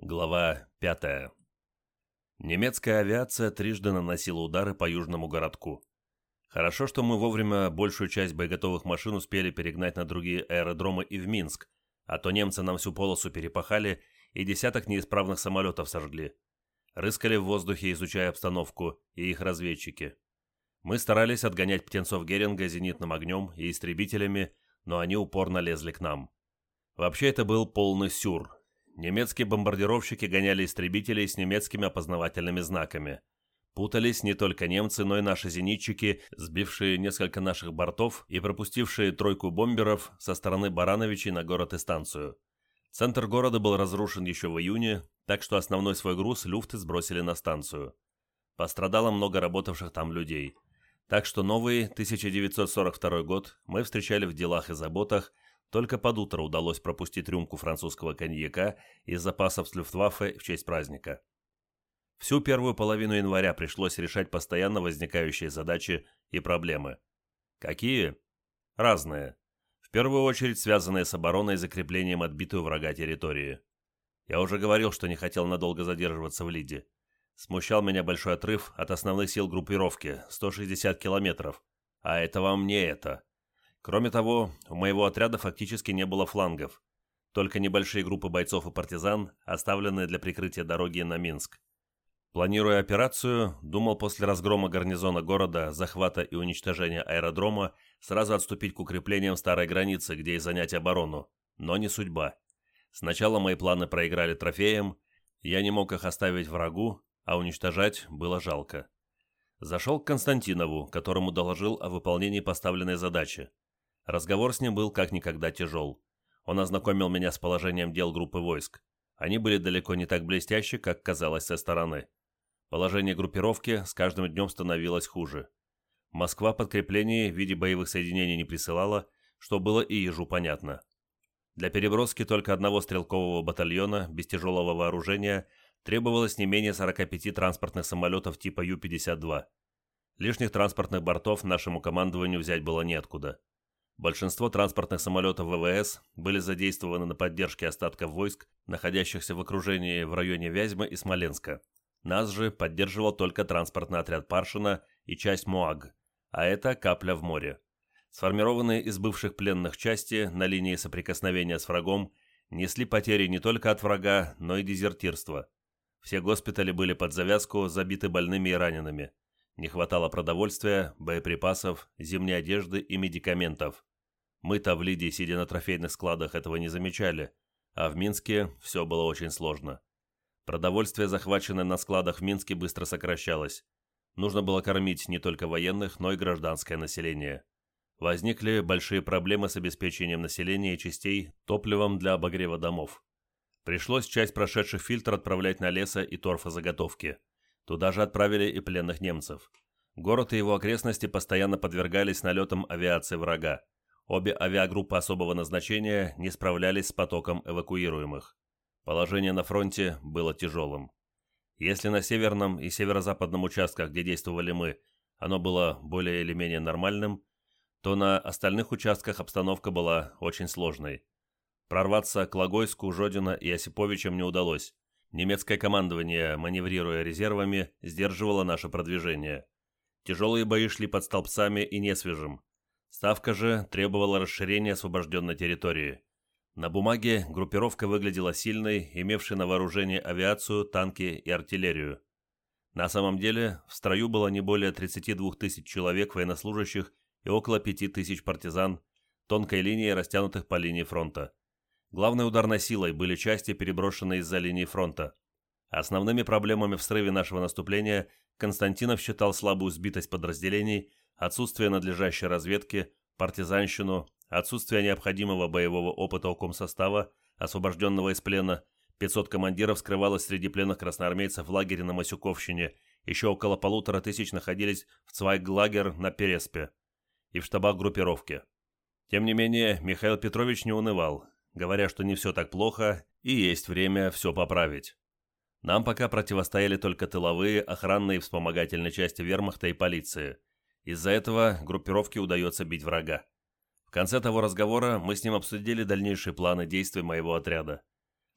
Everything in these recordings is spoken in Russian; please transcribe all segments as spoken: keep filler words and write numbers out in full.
Глава пятая. Немецкая авиация трижды наносила удары по южному городку. Хорошо, что мы вовремя большую часть боеготовых машин успели перегнать на другие аэродромы и в Минск, а то немцы нам всю полосу перепахали и десяток неисправных самолетов сожгли. Рыскали в воздухе, изучая обстановку, и их разведчики. Мы старались отгонять птенцов Геринга зенитным огнем и истребителями, но они упорно лезли к нам. Вообще это был полный сюр. Немецкие бомбардировщики гоняли истребителей с немецкими опознавательными знаками. Путались не только немцы, но и наши зенитчики, сбившие несколько наших бортов и пропустившие тройку бомберов со стороны Барановичей на город и станцию. Центр города был разрушен еще в июне, так что основной свой груз люфты сбросили на станцию. Пострадало много работавших там людей. Так что новый тысяча девятьсот сорок второй год мы встречали в делах и заботах. Только под утро удалось пропустить рюмку французского коньяка из запасов с Люфтваффе в честь праздника. Всю первую половину января пришлось решать постоянно возникающие задачи и проблемы. Какие? Разные. В первую очередь связанные с обороной и закреплением отбитой у врага территории. Я уже говорил, что не хотел надолго задерживаться в Лиде. Смущал меня большой отрыв от основных сил группировки – сто шестьдесят километров. А это вам не это. Кроме того, у моего отряда фактически не было флангов, только небольшие группы бойцов и партизан, оставленные для прикрытия дороги на Минск. Планируя операцию, думал после разгрома гарнизона города, захвата и уничтожения аэродрома сразу отступить к укреплениям старой границы, где и занять оборону, но не судьба. Сначала мои планы проиграли трофеем, я не мог их оставить врагу, а уничтожать было жалко. Зашел к Константинову, которому доложил о выполнении поставленной задачи. Разговор с ним был как никогда тяжел. Он ознакомил меня с положением дел группы войск. Они были далеко не так блестящи, как казалось со стороны. Положение группировки с каждым днем становилось хуже. Москва подкреплений в виде боевых соединений не присылала, что было и ежу понятно. Для переброски только одного стрелкового батальона без тяжелого вооружения требовалось не менее сорока пяти транспортных самолетов типа Ю пятьдесят два. Лишних транспортных бортов нашему командованию взять было неоткуда. Большинство транспортных самолетов ВВС были задействованы на поддержке остатков войск, находящихся в окружении в районе Вязьмы и Смоленска. Нас же поддерживал только транспортный отряд Паршина и часть МОАГ, а это капля в море. Сформированные из бывших пленных части на линии соприкосновения с врагом несли потери не только от врага, но и дезертирство. Все госпитали были под завязку забиты больными и ранеными. Не хватало продовольствия, боеприпасов, зимней одежды и медикаментов. Мы-то в Лиде, сидя на трофейных складах, этого не замечали, а в Минске все было очень сложно. Продовольствие, захваченное на складах в Минске, быстро сокращалось. Нужно было кормить не только военных, но и гражданское население. Возникли большие проблемы с обеспечением населения и частей топливом для обогрева домов. Пришлось часть прошедших фильтр отправлять на лесо- и торфозаготовки. Туда же отправили и пленных немцев. Город и его окрестности постоянно подвергались налетам авиации врага. Обе авиагруппы особого назначения не справлялись с потоком эвакуируемых. Положение на фронте было тяжелым. Если на северном и северо-западном участках, где действовали мы, оно было более или менее нормальным, то на остальных участках обстановка была очень сложной. Прорваться к Логойску, Жодино и Осиповичам не удалось. Немецкое командование, маневрируя резервами, сдерживало наше продвижение. Тяжелые бои шли под Столбцами и Несвежем. Ставка же требовала расширения освобожденной территории. На бумаге группировка выглядела сильной, имевшей на вооружении авиацию, танки и артиллерию. На самом деле, в строю было не более тридцати двух тысяч человек военнослужащих и около пяти тысяч партизан, тонкой линией, растянутых по линии фронта. Главной ударной силой были части, переброшенные из-за линии фронта. Основными проблемами в срыве нашего наступления Константинов считал слабую сбитость подразделений, отсутствие надлежащей разведки, партизанщину, отсутствие необходимого боевого опыта у комсостава, освобожденного из плена. пятьсот командиров скрывалось среди пленных красноармейцев в лагере на Масюковщине, еще около полутора тысяч находились в Цвайглагер на Переспе и в штабах группировки. Тем не менее, Михаил Петрович не унывал, говоря, что не все так плохо и есть время все поправить. Нам пока противостояли только тыловые, охранные и вспомогательные части вермахта и полиции. Из-за этого группировке удается бить врага. В конце того разговора мы с ним обсудили дальнейшие планы действий моего отряда.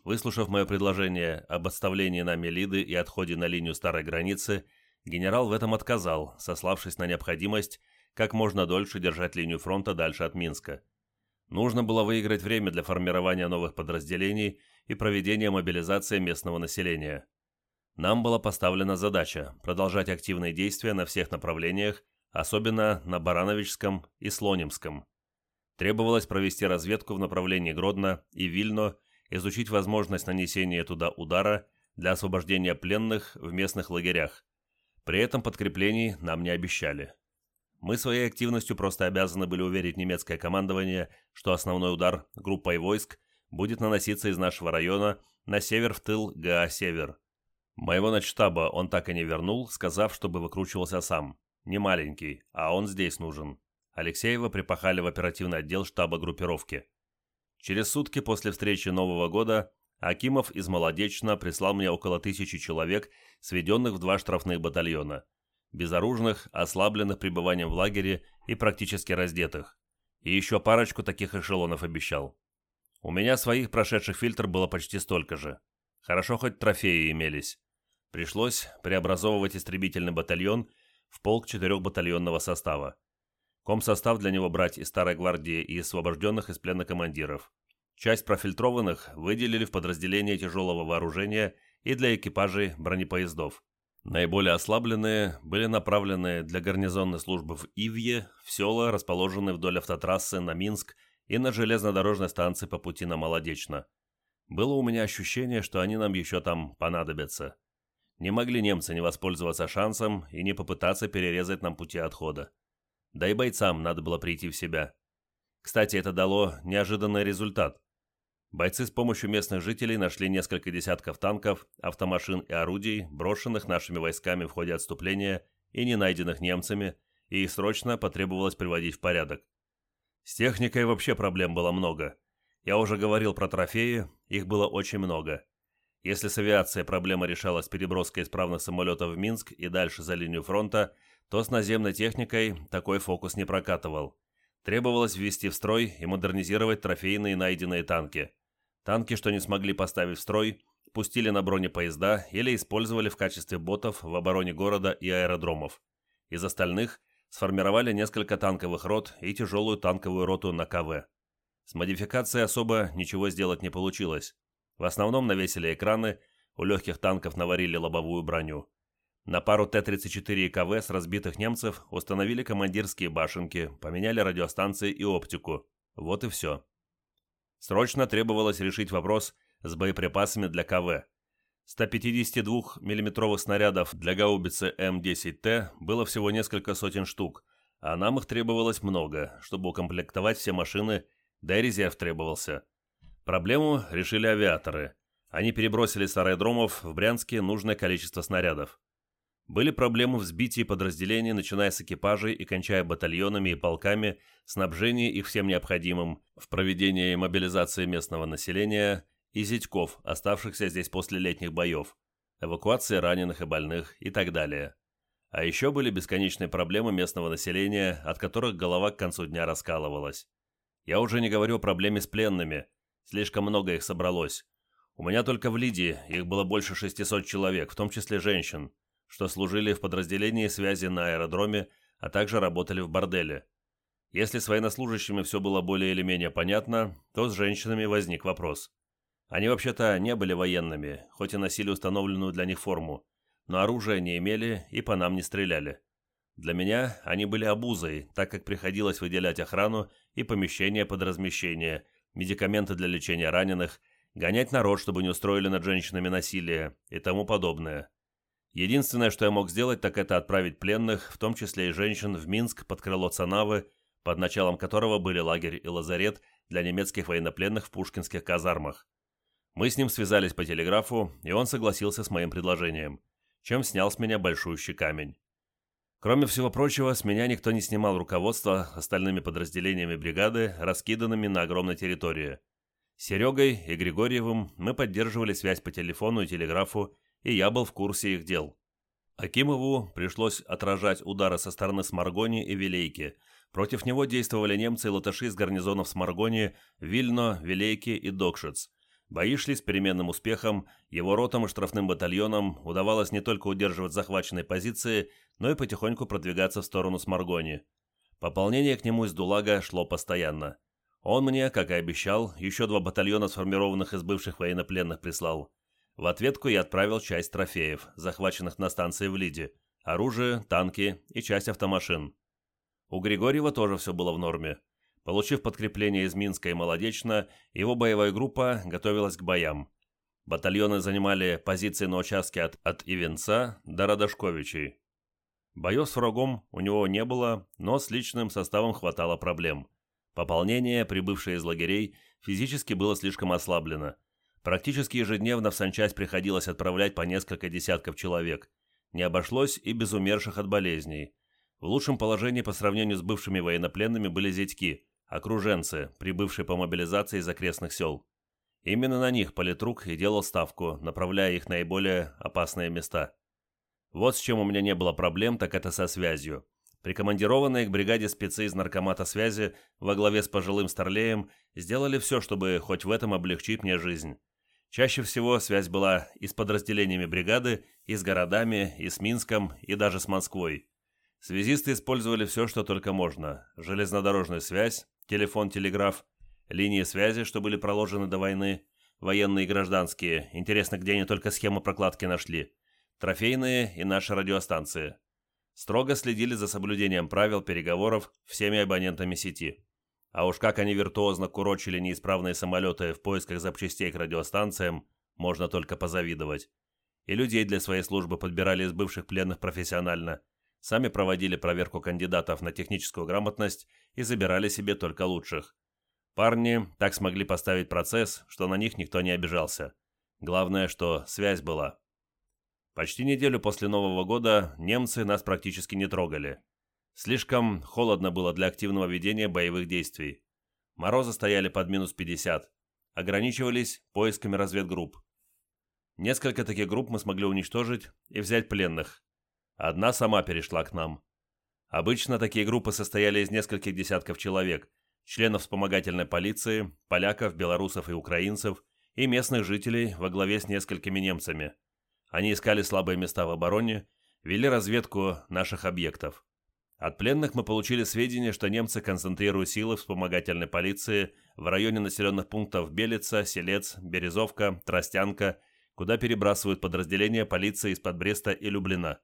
Выслушав мое предложение об отставлении нами Лиды и отходе на линию старой границы, генерал в этом отказал, сославшись на необходимость как можно дольше держать линию фронта дальше от Минска. Нужно было выиграть время для формирования новых подразделений и проведения мобилизации местного населения. Нам была поставлена задача продолжать активные действия на всех направлениях, особенно на Барановичском и Слонимском. Требовалось провести разведку в направлении Гродно и Вильно, изучить возможность нанесения туда удара для освобождения пленных в местных лагерях. При этом подкреплений нам не обещали. Мы своей активностью просто обязаны были уверить немецкое командование, что основной удар группой войск будет наноситься из нашего района на север в тыл ГА «Север». Моего начштаба он так и не вернул, сказав, чтобы выкручивался сам. Не маленький, а он здесь нужен. Алексеева припахали в оперативный отдел штаба группировки. Через сутки после встречи Нового года Акимов из Молодечно прислал мне около тысячи человек, сведенных в два штрафных батальона, безоружных, ослабленных пребыванием в лагере и практически раздетых. И еще парочку таких эшелонов обещал. У меня своих прошедших фильтр было почти столько же. Хорошо хоть трофеи имелись. Пришлось преобразовывать истребительный батальон в полк четырехбатальонного состава. Комсостав для него брать из Старой гвардии и освобожденных из плена командиров. Часть профильтрованных выделили в подразделения тяжелого вооружения и для экипажей бронепоездов. Наиболее ослабленные были направлены для гарнизонной службы в Ивье, в села, расположенные вдоль автотрассы на Минск и на железнодорожной станции по пути на Молодечно. Было у меня ощущение, что они нам еще там понадобятся. Не могли немцы не воспользоваться шансом и не попытаться перерезать нам пути отхода. Да и бойцам надо было прийти в себя. Кстати, это дало неожиданный результат. Бойцы с помощью местных жителей нашли несколько десятков танков, автомашин и орудий, брошенных нашими войсками в ходе отступления и не найденных немцами, и их срочно потребовалось приводить в порядок. С техникой вообще проблем было много. Я уже говорил про трофеи, их было очень много. Если с авиацией проблема решалась переброской исправных самолетов в Минск и дальше за линию фронта, то с наземной техникой такой фокус не прокатывал. Требовалось ввести в строй и модернизировать трофейные найденные танки. Танки, что не смогли поставить в строй, пустили на бронепоезда или использовали в качестве ботов в обороне города и аэродромов. Из остальных сформировали несколько танковых рот и тяжелую танковую роту на КВ. С модификацией особо ничего сделать не получилось. В основном навесили экраны, у легких танков наварили лобовую броню. На пару Т тридцать четыре и КВ с разбитых немцев установили командирские башенки, поменяли радиостанции и оптику. Вот и все. Срочно требовалось решить вопрос с боеприпасами для КВ. ста пятидесятидвухмиллиметровых снарядов для гаубицы М десять Т было всего несколько сотен штук, а нам их требовалось много, чтобы укомплектовать все машины, да и резерв требовался. Проблему решили авиаторы. Они перебросили с аэродромов в Брянске нужное количество снарядов. Были проблемы в сбитии подразделений, начиная с экипажей и кончая батальонами и полками, снабжении их всем необходимым, в проведении мобилизации местного населения и зятьков, оставшихся здесь после летних боев, эвакуации раненых и больных и так далее. А еще были бесконечные проблемы местного населения, от которых голова к концу дня раскалывалась. Я уже не говорю о проблеме с пленными, слишком много их собралось. У меня только в Лиде их было больше шестисот человек, в том числе женщин, что служили в подразделении связи на аэродроме, а также работали в борделе. Если с военнослужащими все было более или менее понятно, то с женщинами возник вопрос. Они вообще-то не были военными, хоть и носили установленную для них форму, но оружия не имели и по нам не стреляли. Для меня они были обузой, так как приходилось выделять охрану и помещения под размещение, медикаменты для лечения раненых, гонять народ, чтобы не устроили над женщинами насилие и тому подобное. Единственное, что я мог сделать, так это отправить пленных, в том числе и женщин, в Минск под крыло Цанавы, под началом которого были лагерь и лазарет для немецких военнопленных в пушкинских казармах. Мы с ним связались по телеграфу, и он согласился с моим предложением, чем снял с меня большущий камень. Кроме всего прочего, с меня никто не снимал руководство остальными подразделениями бригады, раскиданными на огромной территории. С Серегой и Григорьевым мы поддерживали связь по телефону и телеграфу, и я был в курсе их дел. Акимову пришлось отражать удары со стороны Сморгони и Вилейки. Против него действовали немцы и латыши из гарнизонов Сморгони, Вильно, Вилейки и Докшиц. Бои шли с переменным успехом, его ротам и штрафным батальонам удавалось не только удерживать захваченные позиции, но и потихоньку продвигаться в сторону Сморгони. Пополнение к нему из Дулага шло постоянно. Он мне, как и обещал, еще два батальона, сформированных из бывших военнопленных, прислал. В ответку я отправил часть трофеев, захваченных на станции в Лиде, оружие, танки и часть автомашин. У Григорьева тоже все было в норме. Получив подкрепление из Минска и Молодечно, его боевая группа готовилась к боям. Батальоны занимали позиции на участке от, от Ивенца до Радошковичей. Боев с врагом у него не было, но с личным составом хватало проблем. Пополнение, прибывшее из лагерей, физически было слишком ослаблено. Практически ежедневно в санчасть приходилось отправлять по несколько десятков человек. Не обошлось и без умерших от болезней. В лучшем положении по сравнению с бывшими военнопленными были зятьки, окруженцы, прибывшие по мобилизации из окрестных сел. Именно на них политрук и делал ставку, направляя их в наиболее опасные места. Вот с чем у меня не было проблем, так это со связью. Прикомандированные к бригаде спецы из наркомата связи во главе с пожилым старлеем сделали все, чтобы хоть в этом облегчить мне жизнь. Чаще всего связь была и с подразделениями бригады, и с городами, и с Минском, и даже с Москвой. Связисты использовали все, что только можно. Железнодорожную связь, телефон-телеграф, линии связи, что были проложены до войны, военные и гражданские, интересно, где они только схему прокладки нашли, трофейные и наши радиостанции. Строго следили за соблюдением правил переговоров всеми абонентами сети. А уж как они виртуозно курочили неисправные самолеты в поисках запчастей к радиостанциям, можно только позавидовать. И людей для своей службы подбирали из бывших пленных профессионально, сами проводили проверку кандидатов на техническую грамотность и забирали себе только лучших. Парни так смогли поставить процесс, что на них никто не обижался. Главное, что связь была. Почти неделю после Нового года немцы нас практически не трогали. Слишком холодно было для активного ведения боевых действий. Морозы стояли под минус пятьдесят. Ограничивались поисками разведгрупп. Несколько таких групп мы смогли уничтожить и взять пленных. Одна сама перешла к нам. Обычно такие группы состояли из нескольких десятков человек, членов вспомогательной полиции, поляков, белорусов и украинцев, и местных жителей во главе с несколькими немцами. Они искали слабые места в обороне, вели разведку наших объектов. От пленных мы получили сведения, что немцы концентрируют силы вспомогательной полиции в районе населенных пунктов Белица, Селец, Березовка, Тростянка, куда перебрасывают подразделения полиции из-под Бреста и Люблина.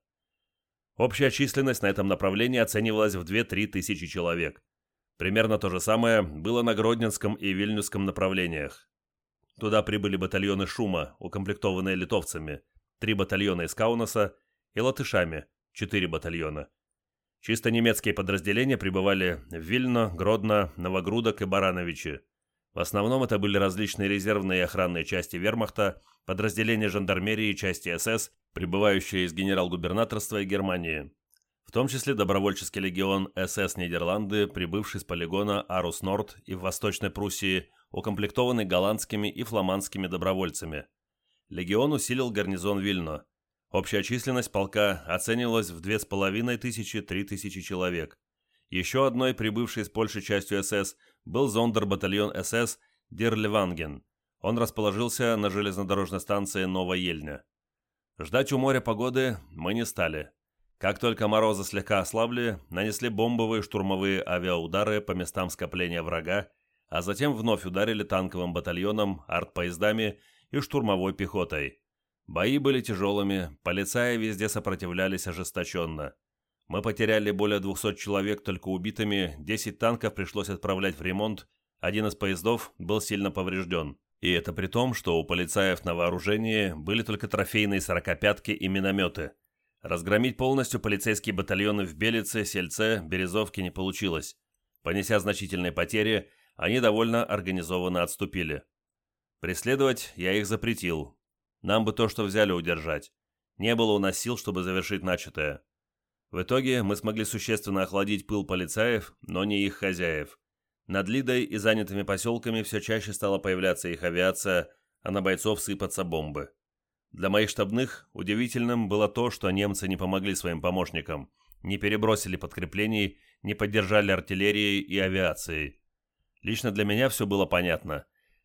Общая численность на этом направлении оценивалась в две-три тысячи человек. Примерно то же самое было на Гродненском и Вильнюсском направлениях. Туда прибыли батальоны Шума, укомплектованные литовцами, три батальона из Каунаса, и латышами, четыре батальона. Чисто немецкие подразделения прибывали в Вильно, Гродно, Новогрудок и Барановичи. В основном это были различные резервные и охранные части вермахта, подразделения жандармерии и части СС, прибывающие из генерал-губернаторства и Германии. В том числе добровольческий легион СС Нидерланды, прибывший с полигона Арус-Норд и в Восточной Пруссии, укомплектованный голландскими и фламандскими добровольцами. Легион усилил гарнизон Вильно. Общая численность полка оценивалась в две с половиной тысячи-три тысячи человек. Еще одной прибывшей с Польши частью СС был зондербатальон СС Дирлеванген. Он расположился на железнодорожной станции Новоельня. Ждать у моря погоды мы не стали. Как только морозы слегка ослабли, нанесли бомбовые штурмовые авиаудары по местам скопления врага, а затем вновь ударили танковым батальоном, артпоездами и штурмовой пехотой. Бои были тяжелыми, полицаи везде сопротивлялись ожесточенно. Мы потеряли более двухсот человек только убитыми, десять танков пришлось отправлять в ремонт, один из поездов был сильно поврежден. И это при том, что у полицаев на вооружении были только трофейные сорокопятки и минометы. Разгромить полностью полицейские батальоны в Белице, Сельце, Березовке не получилось. Понеся значительные потери, они довольно организованно отступили. Преследовать я их запретил. Нам бы то, что взяли, удержать. Не было у нас сил, чтобы завершить начатое. В итоге мы смогли существенно охладить пыл полицаев, но не их хозяев. Над Лидой и занятыми поселками все чаще стала появляться их авиация, а на бойцов сыпаться бомбы. Для моих штабных удивительным было то, что немцы не помогли своим помощникам, не перебросили подкреплений, не поддержали артиллерией и авиацией. Лично для меня все было понятно.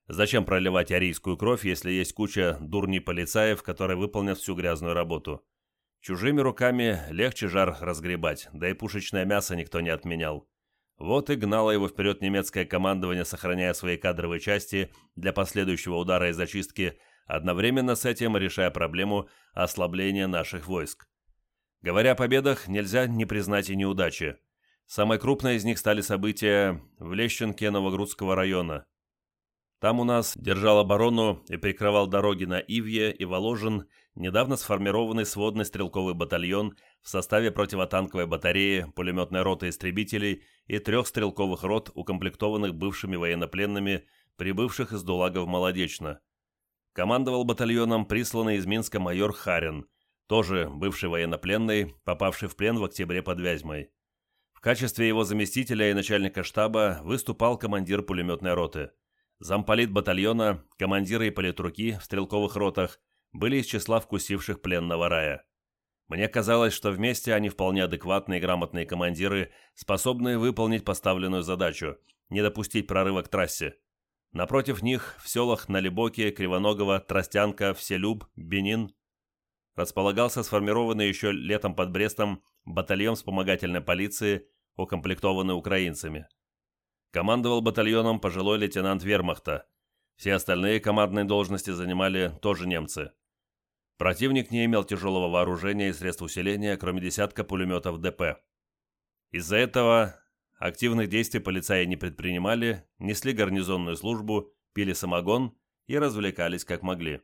Зачем проливать арийскую кровь, если есть куча дурней полицаев, которые выполнят всю грязную работу? Чужими руками легче жар разгребать, да и пушечное мясо никто не отменял. Вот и гнало его вперед немецкое командование, сохраняя свои кадровые части для последующего удара и зачистки, одновременно с этим решая проблему ослабления наших войск. Говоря о победах, нельзя не признать и неудачи. Самой крупной из них стали события в Лещенке Новогрудского района. Там у нас держал оборону и прикрывал дороги на Ивье и Воложен недавно сформированный сводный стрелковый батальон в составе противотанковой батареи, пулеметной роты истребителей и трех стрелковых рот, укомплектованных бывшими военнопленными, прибывших из Дулага в Молодечно. Командовал батальоном присланный из Минска майор Харин, тоже бывший военнопленный, попавший в плен в октябре под Вязьмой. В качестве его заместителя и начальника штаба выступал командир пулеметной роты. Замполит батальона, командиры и политруки в стрелковых ротах были из числа вкусивших пленного рая. Мне казалось, что вместе они вполне адекватные и грамотные командиры, способные выполнить поставленную задачу, не допустить прорыва к трассе. Напротив них, в селах Налибоке, Кривоногово, Тростянка, Вселюб, Бенин, располагался сформированный еще летом под Брестом батальон вспомогательной полиции, укомплектованный украинцами. Командовал батальоном пожилой лейтенант вермахта. Все остальные командные должности занимали тоже немцы. Противник не имел тяжелого вооружения и средств усиления, кроме десятка пулеметов ДП. Из-за этого активных действий полицаи не предпринимали, несли гарнизонную службу, пили самогон и развлекались как могли.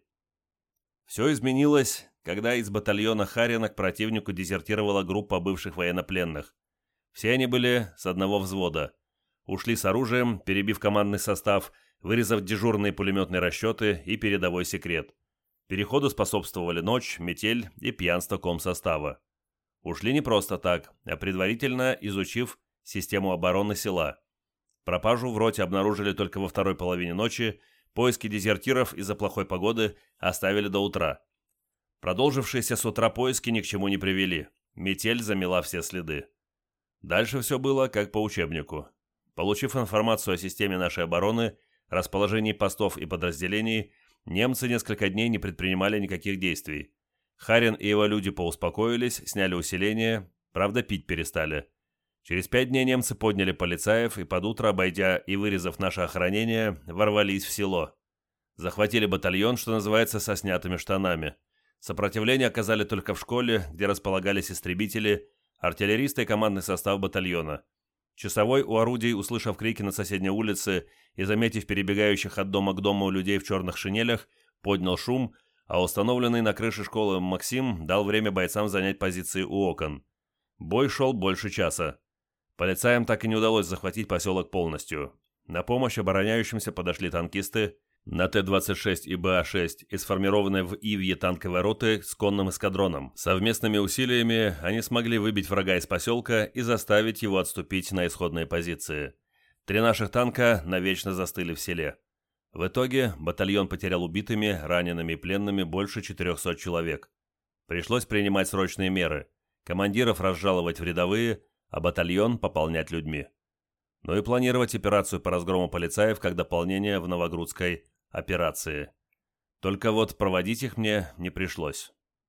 Все изменилось, когда из батальона Харина к противнику дезертировала группа бывших военнопленных. Все они были с одного взвода. Ушли с оружием, перебив командный состав, вырезав дежурные пулеметные расчеты и передовой секрет. Переходу способствовали ночь, метель и пьянство комсостава. Ушли не просто так, а предварительно изучив систему обороны села. Пропажу в роте обнаружили только во второй половине ночи, поиски дезертиров из-за плохой погоды оставили до утра. Продолжившиеся с утра поиски ни к чему не привели. Метель замела все следы. Дальше все было как по учебнику. Получив информацию о системе нашей обороны, расположении постов и подразделений, немцы несколько дней не предпринимали никаких действий. Харин и его люди поуспокоились, сняли усиление, правда пить перестали. Через пять дней немцы подняли полицаев и под утро, обойдя и вырезав наше охранение, ворвались в село. Захватили батальон, что называется, со снятыми штанами. Сопротивление оказали только в школе, где располагались истребители, артиллеристы и командный состав батальона. Часовой у орудий, услышав крики на соседней улице и заметив перебегающих от дома к дому людей в черных шинелях, поднял шум, а установленный на крыше школы Максим дал время бойцам занять позиции у окон. Бой шел больше часа. Полицаям так и не удалось захватить поселок полностью. На помощь обороняющимся подошли танкисты на Т двадцать шесть и Б А шесть и сформированные в Ивье танковой роты с конным эскадроном. Совместными усилиями они смогли выбить врага из поселка и заставить его отступить на исходные позиции. Три наших танка навечно застыли в селе. В итоге батальон потерял убитыми, ранеными и пленными больше четырехсот человек. Пришлось принимать срочные меры. Командиров разжаловать в рядовые, а батальон пополнять людьми. Ну и планировать операцию по разгрому полицаев как дополнение в Новогрудской операции. Только вот проводить их мне не пришлось.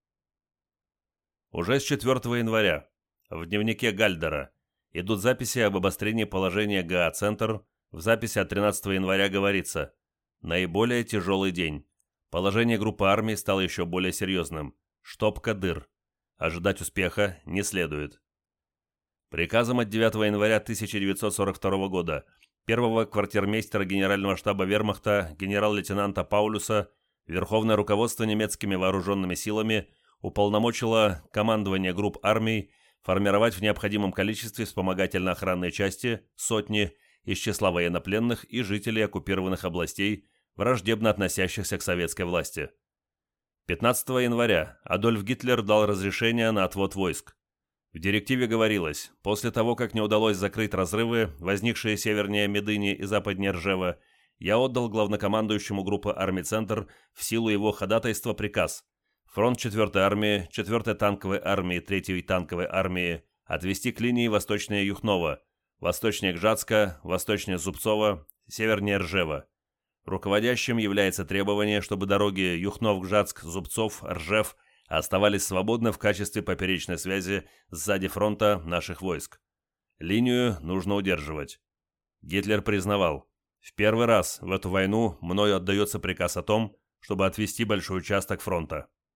Уже с четвёртого января в дневнике Гальдера идут записи об обострении положения Г А «Центр». В записи от тринадцатого января говорится: наиболее тяжелый день. Положение группы армий стало еще более серьезным. Штопка дыр. Ожидать успеха не следует. Приказом от девятого января тысяча девятьсот сорок второго года первого квартирмейстера Генерального штаба вермахта генерал-лейтенанта Паулюса Верховное руководство немецкими вооруженными силами уполномочило командование групп армий формировать в необходимом количестве вспомогательно-охранные части, сотни, из числа военнопленных и жителей оккупированных областей, враждебно относящихся к советской власти. пятнадцатого января Адольф Гитлер дал разрешение на отвод войск. В директиве говорилось: после того, как не удалось закрыть разрывы, возникшие севернее Медыни и западнее Ржева, я отдал главнокомандующему группы армий «Центр» в силу его ходатайства приказ: фронт четвёртой армии, четвёртой танковой армии, третьей танковой армии отвести к линии восточнее Юхнова, восточнее Гжатска, восточнее Зубцова, севернее Ржева. Руководящим является требование, чтобы дороги Юхнов-Гжатск, Зубцов, Ржев оставались свободны в качестве поперечной связи сзади фронта наших войск. Линию нужно удерживать. Гитлер признавал, в первый раз в эту войну мною отдается приказ о том, чтобы отвести большой участок фронта.